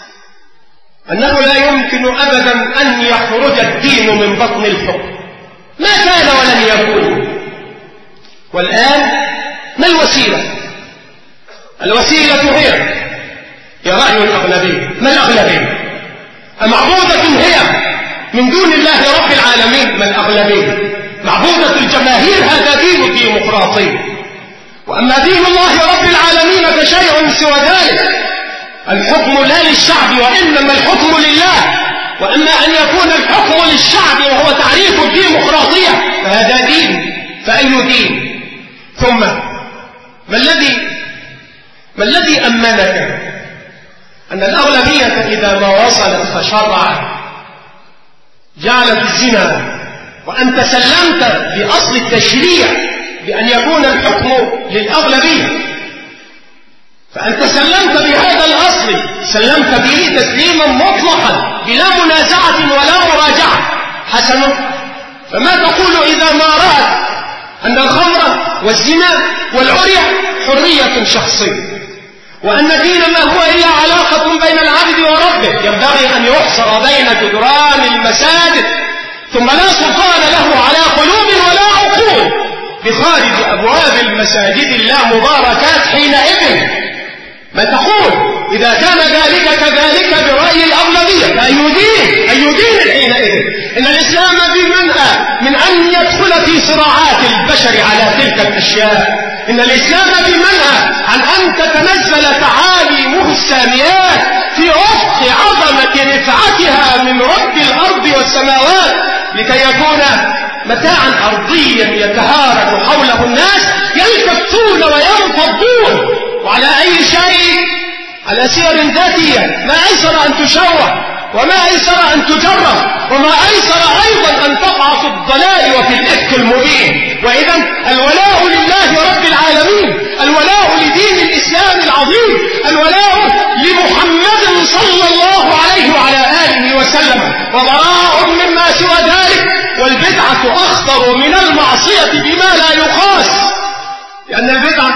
أنه لا يمكن أبدا أن يخرج الدين من بطن الحكم، ما كان ولن يكون. والآن ما الوسيلة؟ الوسيلة هي هي رأي الأغلبية. ما الأغلبية؟ أمعبودة هي من دون الله رب العالمين؟ ما الأغلبية؟ معبودة الجماهير، هذا دين الديمقراطية. وأما دين الله رب العالمين فشيء سوى ذلك. الحكم لا للشعب وإنما الحكم لله. وأما أن يكون الحكم للشعب وهو تعريف الديمقراطية فهذا دين. فأي دين؟ ثم ما الذي ما الذي أمنك أن الأغلبية إذا ما وصلت فشرعت جعلت الزنا وأنت سلمت بأصل التشريع بأن يكون الحكم للأغلبية، فأنت سلمت بهذا الأصل، سلمت به تسليما مطلقا بلا منازعة ولا مراجعة. حسن. فما تقول إذا ما رأت أن الخمر والزنا والعري حرية شخصية، وأن دين ما هو إلا علاقة بين العبد وربه ينبغي أن يحصر بين جدران المساجد، ثم لا سلطان له على قلوب ولا عقول بخارج أبواب المساجد اللامباركات حينئذ؟ ما تقول إذا كان ذلك كذلك برأي الأغلبية؟ فأي دين؟ أي دين حينئذ؟ إن الإسلام بمنأى من أن يدخل في صراعات البشر على تلك الأشياء. إن الإسلام بمنأى عن أن تتنزل تعاليمه الساميات في وفق عظمة رفعتها من رب الأرض والسماوات لكي يكون متاعا أرضيا يتهارج حوله الناس يلتفتون وينفضون. وعلى أي شيء؟ على سير ذاتية ما أيسر أن تشوه وما أيسر أن تجرب وما أيسر أيضا أن تقع في الضلال وفي الإفك المبين. وإذا الولاء لله رب العالمين، الولاء لدين الإسلام العظيم، الولاء لمحمد صلى الله عليه وعلى آله وسلم، وبراء مما سوى ذلك. والبدعة أخطر من المعصية بما لا يقاس، لأن البدعة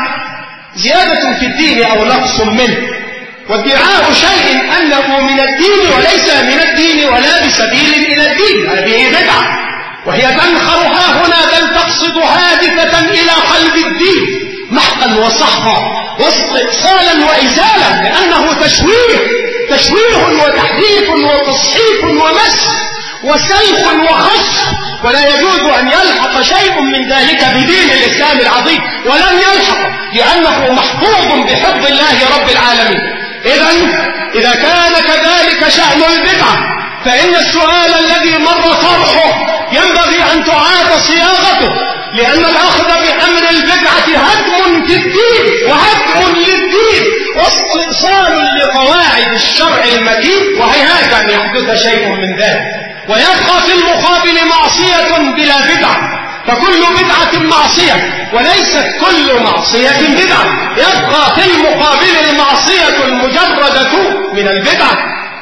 زيادة في الدين أو نقص منه، وادعاء شيء أنه من الدين وليس من الدين ولا بسبيل إلى الدين، هذه بدعة، وهي تنخر ها هنا بل تقصد هادفة إلى قلب الدين محقا وصحقا واستئصالا وإزالة، لأنه تشويه تشويه وتحريف وتصحيف ومس وسلخ وخص، ولا يجوز أن يلحق شيء من ذلك بدين الإسلام العظيم، ولن يلحق لأنه محفوظ بحفظ الله رب العالمين. إذا إذا كان كذلك شأن البدعة فإن السؤال الذي مر طرحه ينبغي أن تعاد صياغته، لأن الأخذ بأمر البدعة هدم في الدين وهدم للدين واستئصال لقواعد الشرع المتين، وهيهات أن يحدث شيء من ذلك. ويبقى في المقابل معصية بلا بدعة، فكل بدعة معصية وليست كل معصية بدعة. يبقى في المقابل المعصية المجردة من البدعة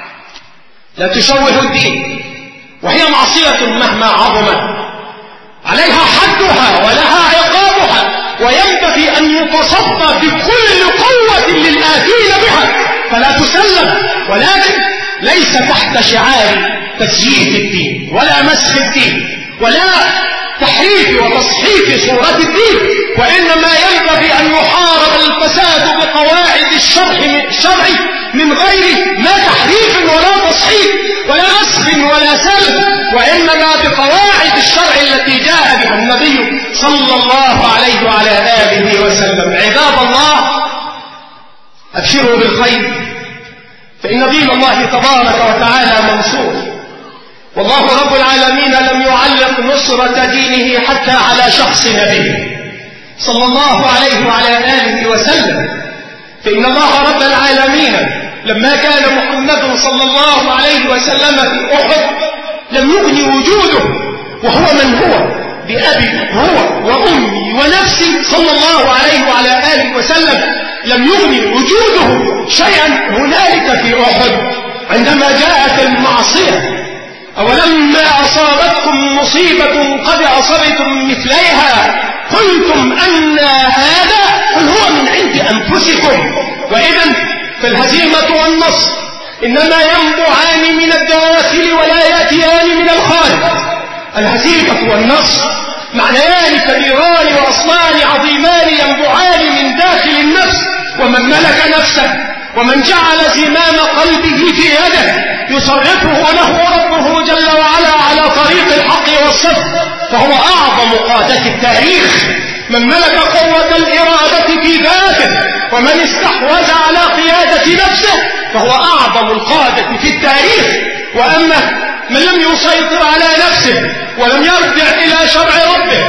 لا تشوه الدين، وهي معصية مهما عظمت عليها حدها ولها عقابها، وينبغي أن يتصدى بكل قوة للآتين بها فلا تسلم، ولكن ليس تحت شعار تسييف الدين ولا مسخ الدين ولا تحريف وتصحيف صورة الدين، وإنما ينبغي أن يحارب الفساد بقواعد الشرع من غير ما تحريف ولا تصحيف ولا مسخ ولا سلب، وإنما بقواعد الشرع التي جاء بها النبي صلى الله عليه وعلى آله وسلم. عباد الله، أبشروا بالخير، فإن دين الله تبارك وتعالى منصور، والله رب العالمين لم يعلق نصرة دينه حتى على شخص نبيه صلى الله عليه وعلى آله وسلم. فإن الله رب العالمين لما كان محمد صلى الله عليه وسلم في أحد لم يغني وجوده وهو من هو بأبي هو وأمي ونفسي صلى الله عليه وعلى آله وسلم لم يغني وجوده شيئا هنالك في أحد عندما جاءت المعصية. أولما أصابتكم مصيبة قد أصبتم مثليها قلتم أن هذا؟ قل هو من عند أنفسكم. وإذا فالهزيمة والنصر إنما ينبعان من الداخل ولا يأتيان من الخارج. الهزيمة والنصر معنيان كبيران وأصلان عظيمان ينبعان من داخل النفس. ومن ملك نفسه ومن جعل زمام قلبه في يده يصرفه له ربه جل وعلا على طريق الحق والصدق فهو أعظم قادة التاريخ. من ملك قوة الإرادة في ذاته ومن استحوذ على قيادة نفسه فهو أعظم القادة في التاريخ. وأما من لم يسيطر على نفسه ولم يرجع إلى شرع ربه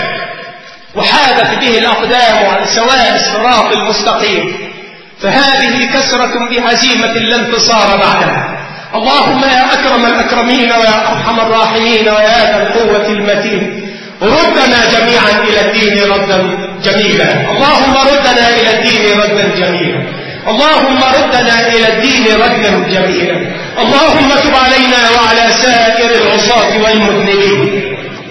وحادت به الأقدام عن سواء الصراط المستقيم فهذه كسرة بهزيمة لا انتصار بعدها. اللهم يا أكرم الأكرمين ويا أرحم الراحمين ويا ذا القوة المتين ردنا جميعا إلى الدين ردا جميلا. اللهم ردنا إلى الدين ردا جميلا. اللهم ردنا إلى الدين ردا جميلا. اللهم تب علينا وعلى سائر العصاة والمذنبين.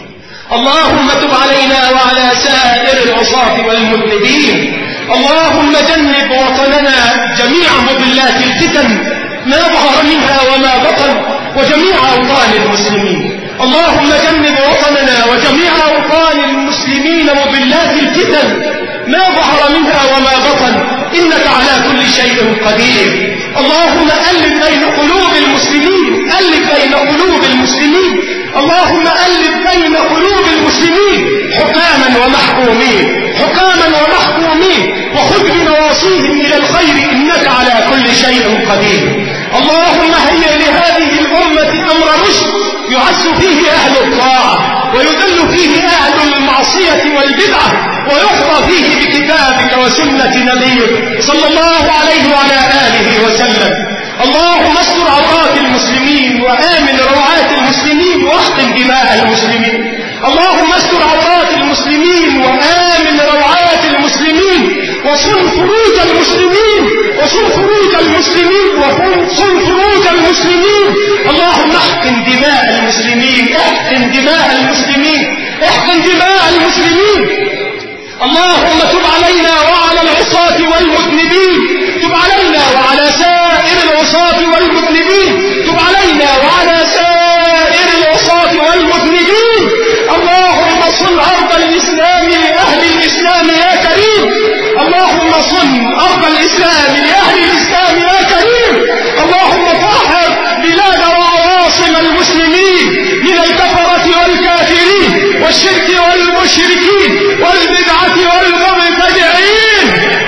اللهم تب علينا وعلى سائر العصاة والمذنبين. اللهم جنب وطننا جميع مضلات الفتن ما ظهر منها وما بطن وجميع أوطان المسلمين. اللهم جنب وطننا وجميع أوطان المسلمين مضلات الفتن ما ظهر منها وما بطن إنك على كل شيء قدير. اللهم ألف بين قلوب المسلمين ألف بين قلوب المسلمين اللهم ألف بين قلوب المسلمين حكاما ومحكومين حكاما ومحكومين وخذ بنواصيهم إلى الخير إنك على كل شيء قدير. اللهم هيئ لهذه الأمة أمر رشد يعز فيه أهل الطاعة ويذل فيه أهل المعصية والبدعة ويحظى فيه بكتابك وسنة نبيك صلى الله عليه وعلى آله وسلم. اللهم استر عورات المسلمين وآمن روعات المسلمين واحقن دماء المسلمين. اللهم استر عورات المسلمين وآمن روعات المسلمين وصن فروج المسلمين وصن فروج المسلمين وصن فروج المسلمين. اللهم احقن دماء المسلمين احقن دماء المسلمين احقن دماء المسلمين. اللهم تب علينا وعلى العصاة والمذنبين تب علينا وعلى سائر العصاة والمذنبين تب علينا وعلى سائر العصاة والمذنبين. اللهم صن أرض الإسلام لأهل الإسلام يا كريم. اللهم صن أرض الإسلام لأهل الإسلام يا كريم. اللهم طهر بلاد وعواصم المسلمين من الكفرة والكافرين والشرك والمشركين والبدعة والمبتدعين.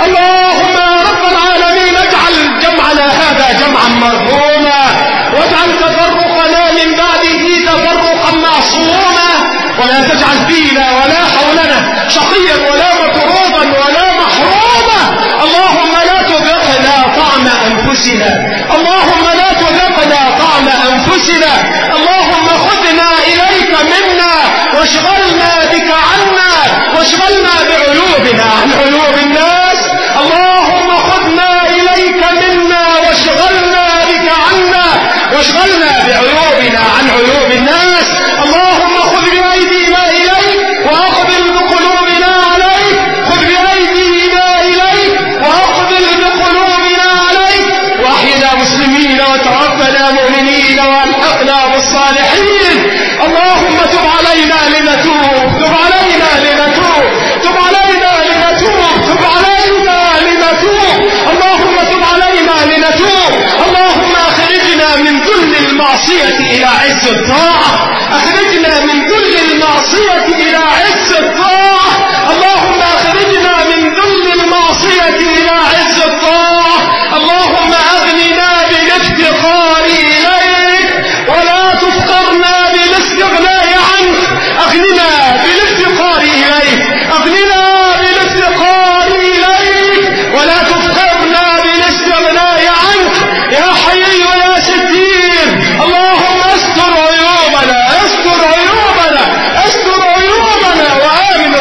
اللهم يا رب العالمين اجعل جمعنا هذا جمعا مرحوما واجعل تفرقنا من بعده تفرقا معصوما ولا تجعل فينا ولا حولنا شقيا ولا مطرودا ولا محروما. اللهم لا تذقنا طعم أنفسنا اللهم لا تذقنا طعم أنفسنا. اللهم خذنا إليك منا واشغلنا بك عنا واشغلنا بعيوبنا عن عيوب الناس. اللهم خذنا إليك منا واشغلنا بك عنا واشغلنا بعيوبنا عن عيوب الناس. اللهم خذ بأيدينا إليك وأقبل بقلوبنا عليك خذ بأيدينا إليك وأقبل بقلوبنا عليك وأحينا مسلمين وتوفنا مؤمنين والحقنا بالصالحين. اللهم تب علينا لنتوب تب علينا لنتوب تب علينا لنتوب تب علينا لنتوب. اللهم تب علينا لنتوب. اللهم أخرجنا من ذل المعصية إلى عز الطاعة أخرجنا من ذل المعصية إلى عز الطاعة. اللهم أخرجنا من ذل المعصية إلى عز الطاعة. اللهم أغننا بالافتقار إليك ولا تفقرنا بالاستغناء عنك. أغننا بالافتقار إليك أغننا بالافتقار إليك ولا تفقرنا بالاستغناء عنك يا حي يا ستير. اللهم استر عيوبنا استر عيوبنا استر عيوبنا وآمن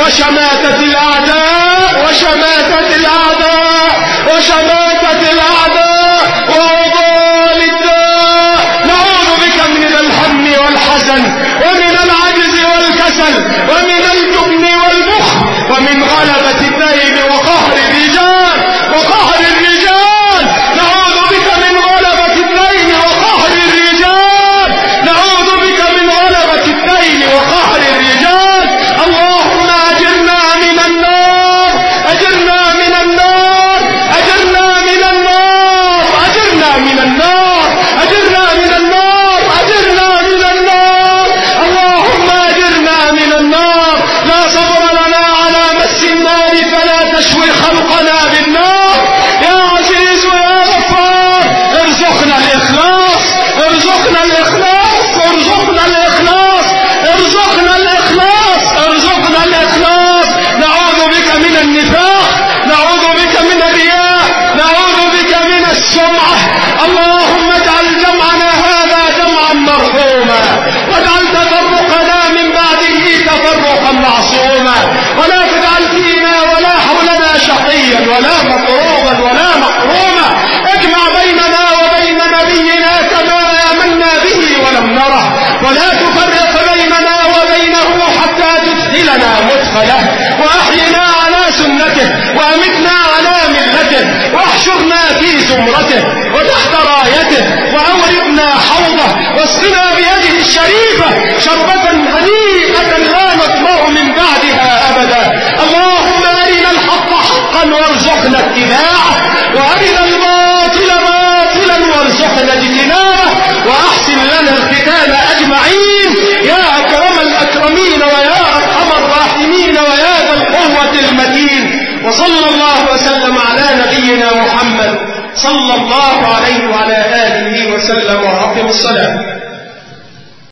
وشماتة الأعداء وشماتة الأعداء وشماتة الأعداء ووبال الداء. نعوذ بك من الهم والحزن ومن العجز والكسل ومن الجبن والبخل ومن غلبة الدين وقهر الرجال وقهر الرجال. نعوذ بك من غلبة الدين وقهر الرجال. نعوذ بك من غلبة الدين وقهر الرجال. اللهم أجرنا من النار أجرنا من النار أجرنا من النار أجرنا من النار أجرنا من النار أجرنا من النار. اللهم أجرنا من النار. لا صبر لنا على مس النار فلا تشوي خلقنا بالنار. يا عزيز يا غفار ارزقنا الإخلاص ارزقنا الإخلاص ارزقنا الإخلاص ارزقنا الإخلاص ارزقنا الإخلاص. نعوذ بك من النفاق نعوذ بك من الرياء نعوذ بك من السمعة. اللهم اجعل جمعنا هذا جمعا مرحوما واجعل تفرقنا من بعده تفرقا معصوما ولا تجعل فينا ولا حولنا شقيا ولا مطروبا ولا محروما. اجمع بيننا وبين نبينا كما آمنا به ولم نره ولا تفرق بيننا وبينه حتى تدخلنا مدخله وأحينا على سنته وأمتنا على ملته واحشرنا في زمرته وتحت رايته وأوردنا حوضه واسقنا بيده الشريفة شربة هنيئة لا نطمع من بعدها أبدا. اللهم أرنا الحق حقا وارزقنا اتباعه وأرنا الباطل باطلا وارزقنا اجتنابه وأحسن لنا الختام أجمعين يا أكرم الأكرمين ويا أرحم الراحمين ويا ذا القوة المتين. وصلى الله وسلم على نبينا محمد صلى الله عليه وعلى آله وسلم. وأقم الصلاة.